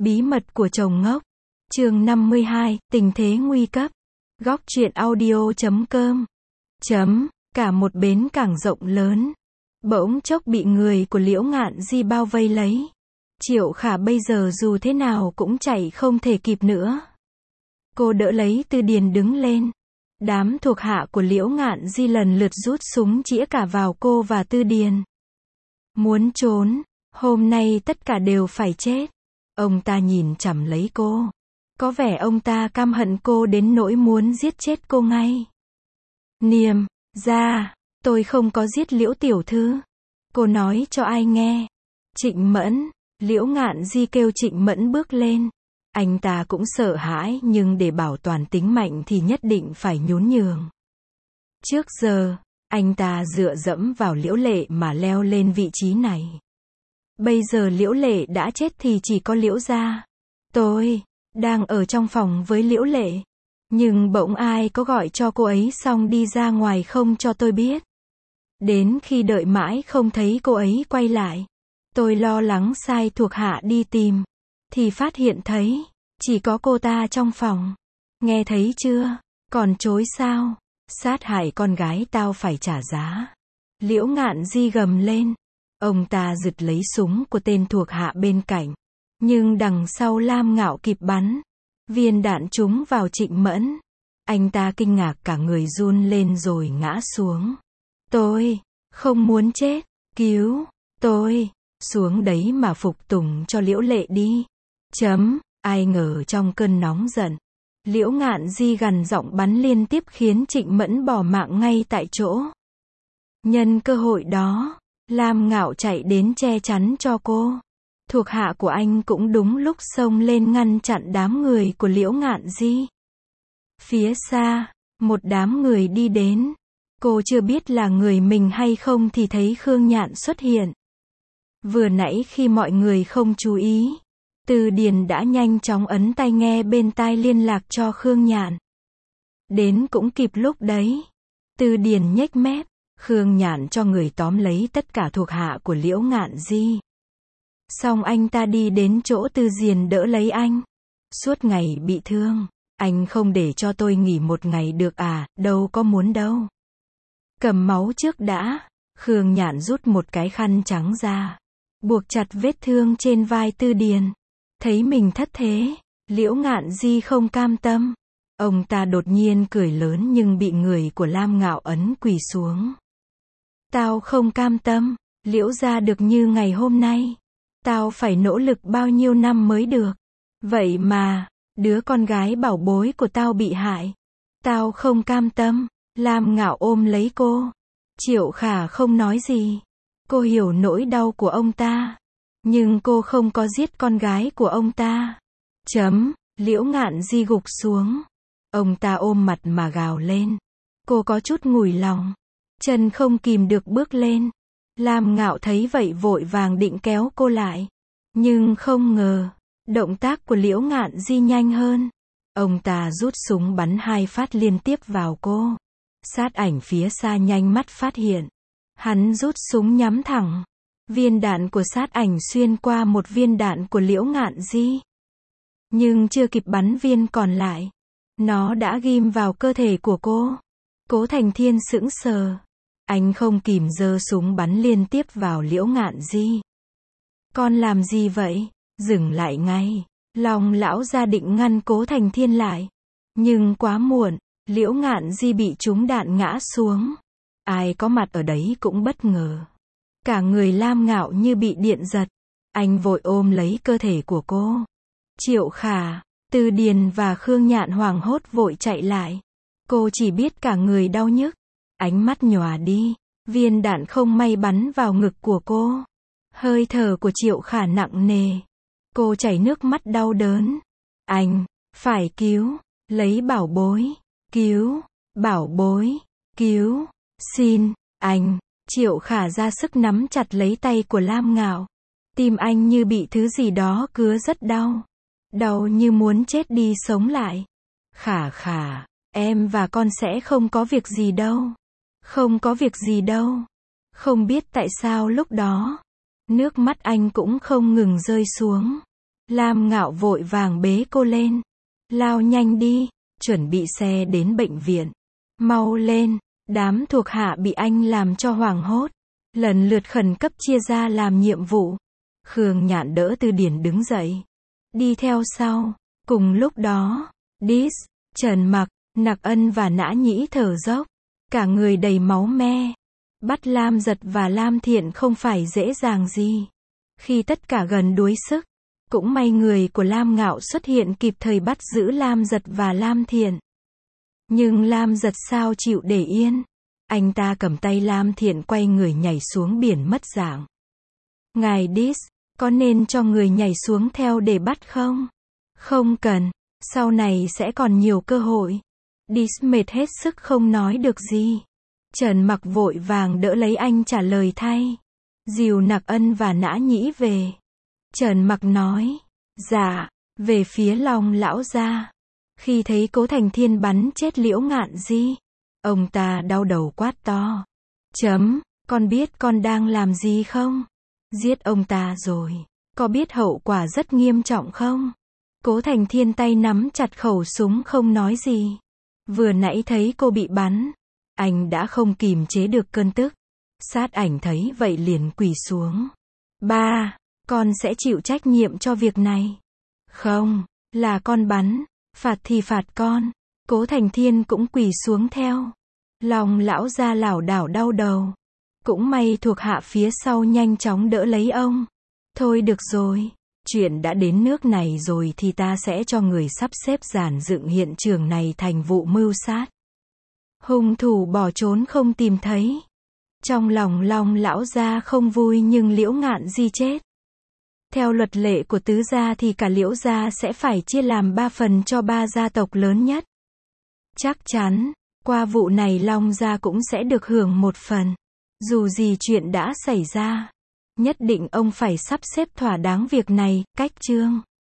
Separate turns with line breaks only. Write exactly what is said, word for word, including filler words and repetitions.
Bí mật của chồng ngốc. Chương năm mươi hai, tình thế nguy cấp. Góc truyện audio chấm com. Chấm, cả một bến cảng rộng lớn. Bỗng chốc bị người của Liễu Ngạn Di bao vây lấy. Triệu Khả bây giờ dù thế nào cũng chạy không thể kịp nữa. Cô đỡ lấy Tư Điền đứng lên. Đám thuộc hạ của Liễu Ngạn Di lần lượt rút súng chĩa cả vào cô và Tư Điền. Muốn trốn, hôm nay tất cả đều phải chết. Ông ta nhìn chằm lấy cô. Có vẻ ông ta căm hận cô đến nỗi muốn giết chết cô ngay. Niềm, ra, tôi không có giết Liễu tiểu thư. Cô nói cho ai nghe? Trịnh Mẫn. Liễu Ngạn Di kêu Trịnh Mẫn bước lên. Anh ta cũng sợ hãi nhưng để bảo toàn tính mạnh thì nhất định phải nhún nhường. Trước giờ, anh ta dựa dẫm vào Liễu Lệ mà leo lên vị trí này. Bây giờ Liễu Lệ đã chết thì chỉ có Liễu gia. Tôi đang ở trong phòng với Liễu Lệ, nhưng bỗng ai có gọi cho cô ấy xong đi ra ngoài không cho tôi biết. Đến khi đợi mãi không thấy cô ấy quay lại, tôi lo lắng sai thuộc hạ đi tìm, thì phát hiện thấy chỉ có cô ta trong phòng. Nghe thấy chưa? Còn chối sao? Sát hại con gái tao phải trả giá. Liễu Ngạn Di gầm lên. Ông ta giật lấy súng của tên thuộc hạ bên cạnh. Nhưng đằng sau Lam Ngạo kịp bắn. Viên đạn trúng vào Trịnh Mẫn. Anh ta kinh ngạc cả người run lên rồi ngã xuống. Tôi không muốn chết. Cứu tôi. Xuống đấy mà phục tùng cho Liễu Lệ đi. Chấm. Ai ngờ trong cơn nóng giận, Liễu Ngạn Di gằn giọng bắn liên tiếp khiến Trịnh Mẫn bỏ mạng ngay tại chỗ. Nhân cơ hội đó, Lam Ngạo chạy đến che chắn cho cô. Thuộc hạ của anh cũng đúng lúc xông lên ngăn chặn đám người của Liễu Ngạn Di. Phía xa, một đám người đi đến. Cô chưa biết là người mình hay không thì thấy Khương Nhạn xuất hiện. Vừa nãy khi mọi người không chú ý, Tư Điền đã nhanh chóng ấn tai nghe bên tai liên lạc cho Khương Nhạn. Đến cũng kịp lúc đấy. Tư Điền nhếch mép. Khương Nhạn cho người tóm lấy tất cả thuộc hạ của Liễu Ngạn Di. Xong anh ta đi đến chỗ Tư Diền đỡ lấy anh. Suốt ngày bị thương, anh không để cho tôi nghỉ một ngày được à? Đâu có muốn đâu. Cầm máu trước đã. Khương Nhạn rút một cái khăn trắng ra, buộc chặt vết thương trên vai Tư Điền. Thấy mình thất thế, Liễu Ngạn Di không cam tâm. Ông ta đột nhiên cười lớn nhưng bị người của Lam Ngạo ấn quỳ xuống. Tao không cam tâm, Liễu gia được như ngày hôm nay. Tao phải nỗ lực bao nhiêu năm mới được. Vậy mà, đứa con gái bảo bối của tao bị hại. Tao không cam tâm. Lam Ngạo ôm lấy cô. Triệu Khả không nói gì. Cô hiểu nỗi đau của ông ta. Nhưng cô không có giết con gái của ông ta. Chấm. Liễu Ngạn Di gục xuống. Ông ta ôm mặt mà gào lên. Cô có chút nguội lòng. Chân không kìm được bước lên. Lam Ngạo thấy vậy vội vàng định kéo cô lại. Nhưng không ngờ, động tác của Liễu Ngạn Di nhanh hơn. Ông ta rút súng bắn hai phát liên tiếp vào cô. Sát ảnh phía xa nhanh mắt phát hiện. Hắn rút súng nhắm thẳng. Viên đạn của sát ảnh xuyên qua một viên đạn của Liễu Ngạn Di. Nhưng chưa kịp bắn viên còn lại, nó đã ghim vào cơ thể của cô. Cố Thành Thiên sững sờ. Anh không kìm giơ súng bắn liên tiếp vào Liễu Ngạn Di. Con làm gì vậy? Dừng lại ngay. Long lão gia định ngăn Cố Thành Thiên lại. Nhưng quá muộn, Liễu Ngạn Di bị trúng đạn ngã xuống. Ai có mặt ở đấy cũng bất ngờ. Cả người Lam Ngạo như bị điện giật. Anh vội ôm lấy cơ thể của cô. Triệu Khả, Tư Điền và Khương Nhạn hoảng hốt vội chạy lại. Cô chỉ biết cả người đau nhức. Ánh mắt nhòa đi. Viên đạn không may bắn vào ngực của cô. Hơi thở của Triệu Khả nặng nề. Cô chảy nước mắt đau đớn. Anh, phải cứu, lấy bảo bối, cứu, bảo bối, cứu, xin, anh. Triệu Khả ra sức nắm chặt lấy tay của Lam Ngạo. Tim anh như bị thứ gì đó cứa rất đau. Đau như muốn chết đi sống lại. Khả Khả, em và con sẽ không có việc gì đâu. Không có việc gì đâu. Không biết tại sao lúc đó, nước mắt anh cũng không ngừng rơi xuống. Lam Ngạo vội vàng bế cô lên. Lao nhanh đi, chuẩn bị xe đến bệnh viện. Mau lên, đám thuộc hạ bị anh làm cho hoảng hốt. Lần lượt khẩn cấp chia ra làm nhiệm vụ. Khương Nhạn đỡ Từ Điển đứng dậy. Đi theo sau. Cùng lúc đó, Dis, Trần Mặc, Nặc Ân và Nã Nhĩ thở dốc. Cả người đầy máu me. Bắt Lam Giật và Lam Thiện không phải dễ dàng gì. Khi tất cả gần đuối sức, cũng may người của Lam Ngạo xuất hiện kịp thời bắt giữ Lam Giật và Lam Thiện. Nhưng Lam Giật sao chịu để yên. Anh ta cầm tay Lam Thiện quay người nhảy xuống biển mất dạng. Ngài Dis, có nên cho người nhảy xuống theo để bắt không? Không cần, sau này sẽ còn nhiều cơ hội. Dis mệt hết sức không nói được gì. Trần Mặc vội vàng đỡ lấy anh trả lời thay. Dìu Nặc Ân và Nã Nhĩ về. Trần Mặc nói. Dạ, về phía Long lão gia. Khi thấy Cố Thành Thiên bắn chết Liễu Ngạn Di, ông ta đau đầu quát to. Chấm, con biết con đang làm gì không? Giết ông ta rồi. Có biết hậu quả rất nghiêm trọng không? Cố Thành Thiên tay nắm chặt khẩu súng không nói gì. Vừa nãy thấy cô bị bắn, anh đã không kìm chế được cơn tức. Sát ảnh thấy vậy liền quỳ xuống. Ba, con sẽ chịu trách nhiệm cho việc này. Không, là con bắn, phạt thì phạt con. Cố Thành Thiên cũng quỳ xuống theo. Lòng lão gia lảo đảo đau đầu. Cũng may thuộc hạ phía sau nhanh chóng đỡ lấy ông. Thôi được rồi, chuyện đã đến nước này rồi thì ta sẽ cho người sắp xếp dàn dựng hiện trường này thành vụ mưu sát. Hung thủ bỏ trốn không tìm thấy. Trong lòng Long lão gia không vui nhưng Liễu Ngạn Di chết. Theo luật lệ của tứ gia thì cả Liễu gia sẽ phải chia làm ba phần cho ba gia tộc lớn nhất. Chắc chắn, qua vụ này Long gia cũng sẽ được hưởng một phần. Dù gì chuyện đã xảy ra, nhất định ông phải sắp xếp thỏa đáng việc này, cách chương.